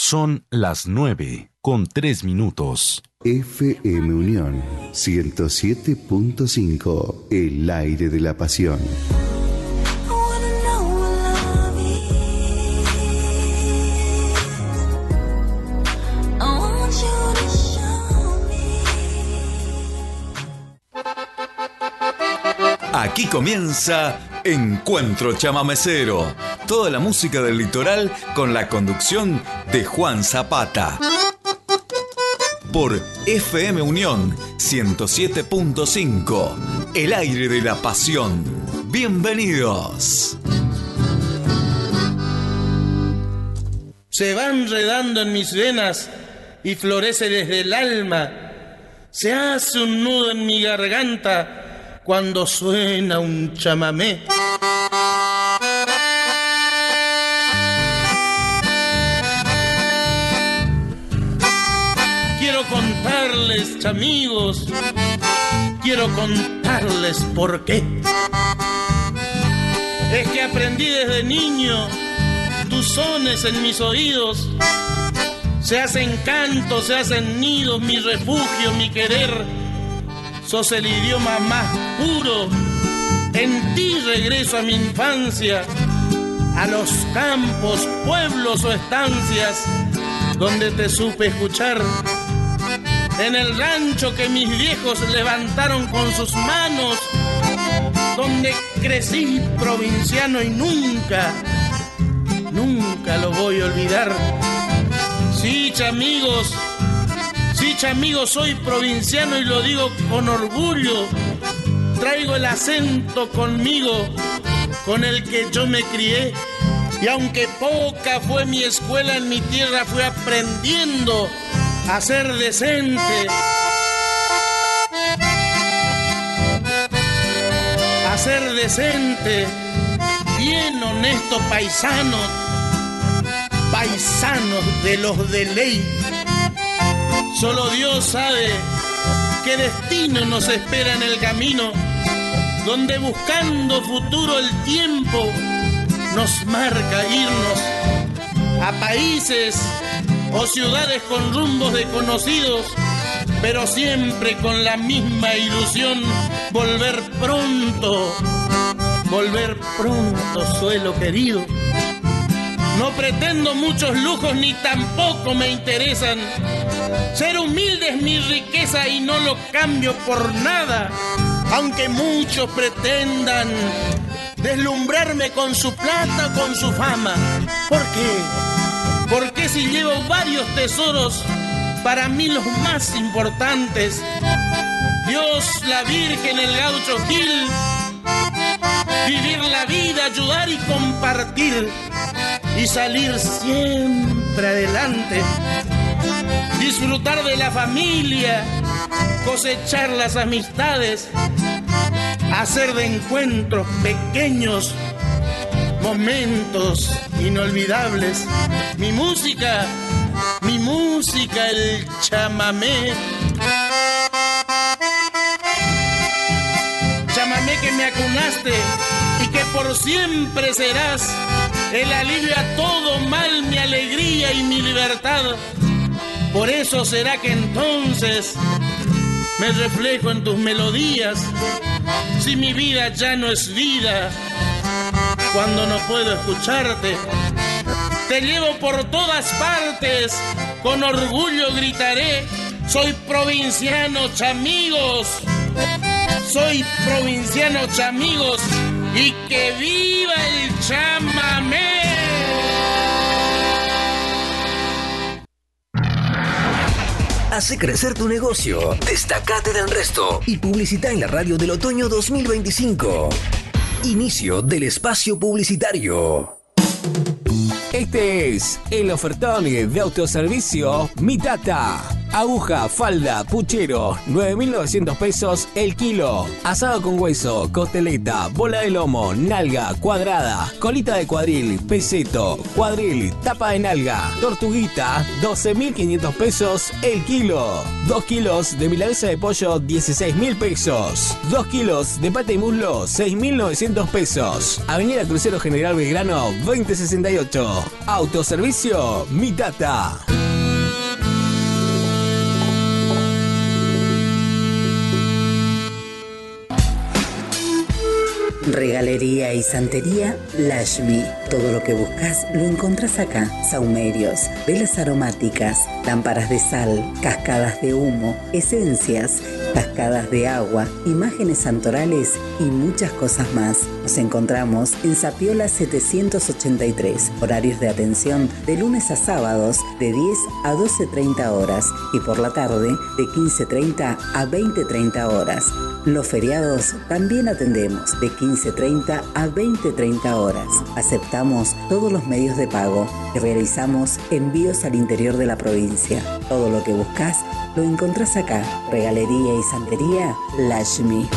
Son las 9:03. FM Unión 107.5, el aire de la pasión. Aquí comienza Encuentro Chamamecero. Toda la música del litoral con la conducción de Juan Zapata. Por FM Unión 107.5, el aire de la pasión. Bienvenidos. Se va enredando en mis venas y florece desde el alma. Se hace un nudo en mi garganta cuando suena un chamamé. Quiero contarles, chamigos, quiero contarles por qué. Es que aprendí desde niño tus sones en mis oídos. Se hacen cantos, se hacen nidos, mi refugio, mi querer. Sos el idioma más puro. En ti regreso a mi infancia, a los campos, pueblos o estancias donde te supe escuchar. En el rancho que mis viejos levantaron con sus manos, donde crecí provinciano y nunca lo voy a olvidar. Sí, chamigos, soy provinciano y lo digo con orgullo. Traigo el acento conmigo, con el que yo me crié. Y aunque poca fue mi escuela en mi tierra, fui aprendiendo a ser decente. A ser decente, bien honesto paisano. Paisanos de los de ley. Solo Dios sabe qué destino nos espera en el camino, donde buscando futuro el tiempo nos marca irnos a países o ciudades con rumbos desconocidos, pero siempre con la misma ilusión: volver pronto, suelo querido. No pretendo muchos lujos ni tampoco me interesan. Ser humilde es mi riqueza y no lo cambio por nada. Aunque muchos pretendan deslumbrarme con su plata o con su fama. ¿Por qué? Porque si llevo varios tesoros, para mí los más importantes: Dios, la Virgen, el gaucho Gil. Vivir la vida, ayudar y compartir. Y salir siempre adelante. Disfrutar de la familia, cosechar las amistades, hacer de encuentros pequeños momentos inolvidables. Mi música, el chamamé. Chamamé que me acunaste y que por siempre serás el alivio a todo mal, mi alegría y mi libertad. Por eso será que entonces me reflejo en tus melodías. Si mi vida ya no es vida, cuando no puedo escucharte, te llevo por todas partes, con orgullo gritaré: soy provinciano, chamigos. Soy provinciano, chamigos. Y que viva el chamamé. Hace crecer tu negocio, destacate del resto y publicita en la radio del otoño 2025. Inicio del espacio publicitario. Este es el ofertón de autoservicio Mitata. Aguja, falda, puchero, 9.900 pesos el kilo. Asado con hueso, costeleta, bola de lomo, nalga, cuadrada, colita de cuadril, peseto, cuadril, tapa de nalga, tortuguita, 12.500 pesos el kilo. 2 kilos de milanesa de pollo, 16.000 pesos. 2 kilos de pata y muslo, 6.900 pesos. Avenida Crucero General Belgrano, 2068. Autoservicio Mitata. Regalería y santería Lashmi. Todo lo que buscas lo encontrás acá. Saumerios, velas aromáticas, lámparas de sal, cascadas de humo, esencias, cascadas de agua, imágenes santorales y muchas cosas más. Nos encontramos en Zapiola 783. Horarios de atención de lunes a sábados de 10 a 12:30 horas y por la tarde de 15:30 a 20:30 horas. Los feriados también atendemos de 15:30 a 20:30 horas. Aceptamos todos los medios de pago y realizamos envíos al interior de la provincia. Todo lo que buscas lo encontrás acá. Regalería y santería Lashmi.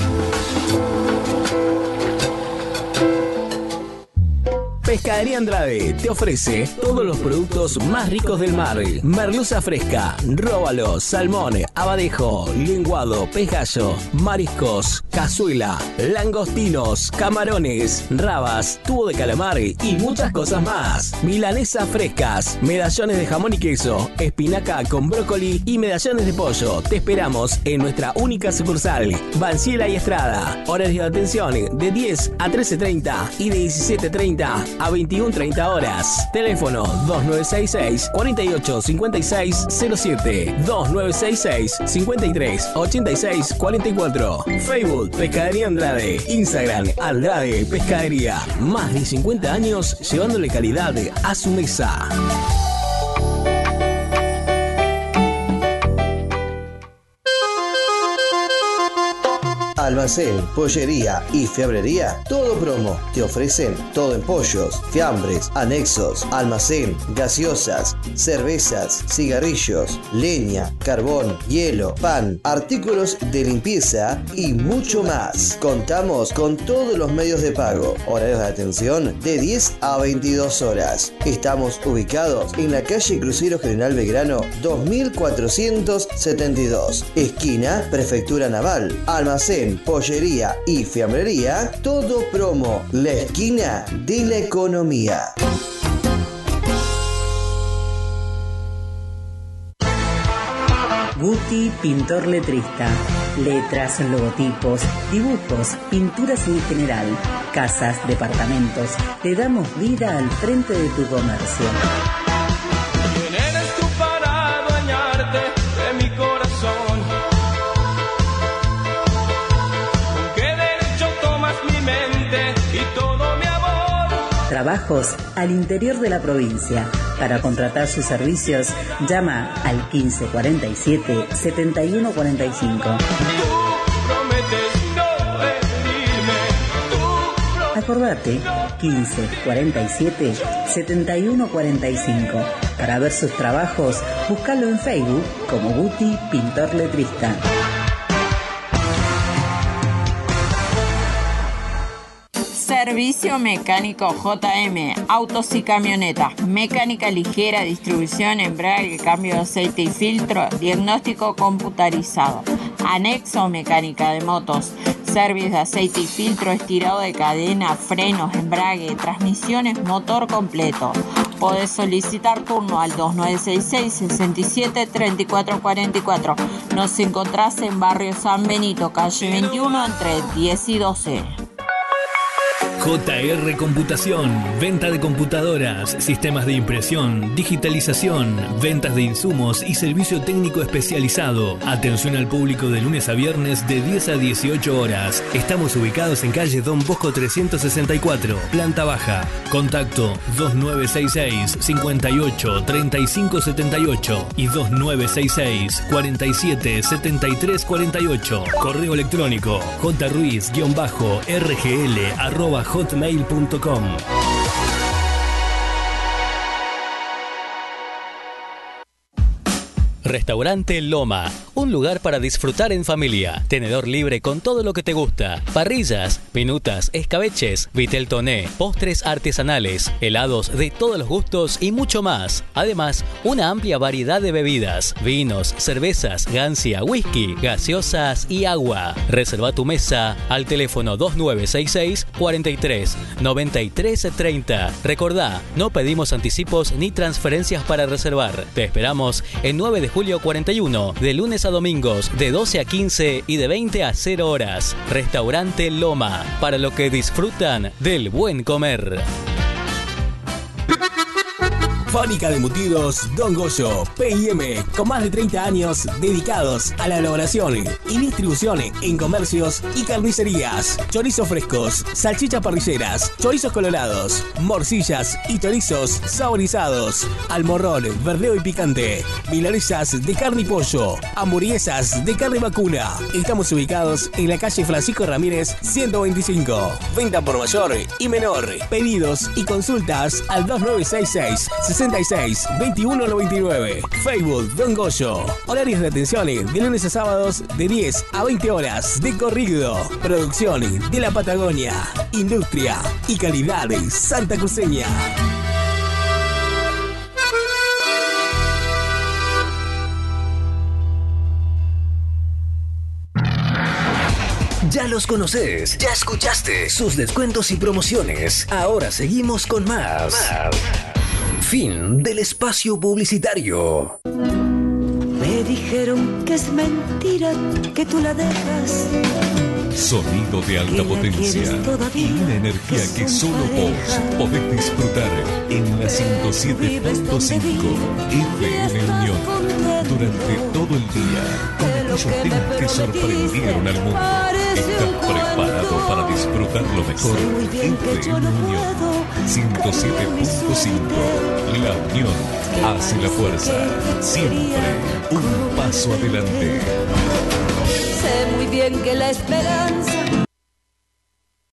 Pescadería Andrade te ofrece todos los productos más ricos del mar. Merluza fresca, róbalo, salmón, abadejo, lenguado, pez gallo, mariscos, cazuela, langostinos, camarones, rabas, tubo de calamar y muchas cosas más. Milanesas frescas, medallones de jamón y queso, espinaca con brócoli y medallones de pollo. Te esperamos en nuestra única sucursal, Banciela y Estrada. Horarios de atención de 10 a 13:30 y de 17:30 a 21:30 horas. Teléfono 2966 48 56 07, 2966 53 86 44. Facebook Pescadería Andrade. Instagram Andrade Pescadería. Más de 50 años llevándole calidad a su mesa. Almacén, pollería y fiambrería, todo promo. Te ofrecen todo en pollos, fiambres, anexos, almacén, gaseosas, cervezas, cigarrillos, leña, carbón, hielo, pan, artículos de limpieza y mucho más. Contamos con todos los medios de pago. Horarios de atención de 10 a 22 horas. Estamos ubicados en la calle Crucero General Belgrano 2472, esquina Prefectura Naval. Almacén, pollería y fiambrería, todo promo. La esquina de la economía. Guti Pintor Letrista. Letras, logotipos, dibujos, pinturas en general, casas, departamentos. Le damos vida al frente de tu comercio. ¿Quién eres tú para adueñarte de mi corazón? ¿Con qué derecho tomas mi mente y todo mi amor? Trabajos al interior de la provincia. Para contratar sus servicios, llama al 1547 7145. Acordate, 1547 7145. Para ver sus trabajos, búscalo en Facebook como Guti Pintor Letrista. Servicio mecánico JM, autos y camionetas, mecánica ligera, distribución, embrague, cambio de aceite y filtro, diagnóstico computarizado, anexo mecánica de motos, servicio de aceite y filtro, estirado de cadena, frenos, embrague, transmisiones, motor completo. Podés solicitar turno al 2966 67 34 44. Nos encontrás en Barrio San Benito, calle 21, entre 10 y 12. JR Computación, venta de computadoras, sistemas de impresión, digitalización, ventas de insumos y servicio técnico especializado. Atención al público de lunes a viernes de 10 a 18 horas. Estamos ubicados en calle Don Bosco 364, planta baja. Contacto 2966 58 35 78 y 2966 47 73 48. Correo electrónico jruiz-rgl@hotmail.com. Restaurante Loma, un lugar para disfrutar en familia. Tenedor libre con todo lo que te gusta. Parrillas, minutas, escabeches, vitel toné, postres artesanales, helados de todos los gustos y mucho más. Además, una amplia variedad de bebidas, vinos, cervezas, gancia, whisky, gaseosas y agua. Reserva tu mesa al teléfono 2966 43 93 30. Recordá, no pedimos anticipos ni transferencias para reservar. Te esperamos en 9 de julio 41, de lunes a domingos, de 12 a 15 y de 20 a 0 horas. Restaurante Loma, para lo que disfrutan del buen comer. Fábrica de embutidos Don Goyo, P&M, con más de 30 años dedicados a la elaboración y distribución en comercios y carnicerías. Chorizos frescos, salchichas parrilleras, chorizos colorados, morcillas y chorizos saborizados, almorrón, verdeo y picante, milanesas de carne y pollo, hamburguesas de carne vacuna. Estamos ubicados en la calle Francisco Ramírez 125. Venta por mayor y menor. Pedidos y consultas al 2966 66 21 99. Facebook Don Goyo. Horarios de atención de lunes a sábados de 10 a 20 horas de corrido. Producción de la Patagonia. Industria y calidad santacruceña. Ya los conoces, ya escuchaste sus descuentos y promociones. Ahora seguimos con más. Fin del espacio publicitario. Me dijeron que es mentira, que tú la dejas. Sonido de alta potencia y una energía que solo vos podés disfrutar en la 107.5 FM Unión durante todo el día con aquellos temas que sorprendieron al mundo. ¿Estás preparado para disfrutar lo mejor? FM Unión 107.5. La unión hace la fuerza. Siempre un paso adelante. Sé muy bien que la esperanza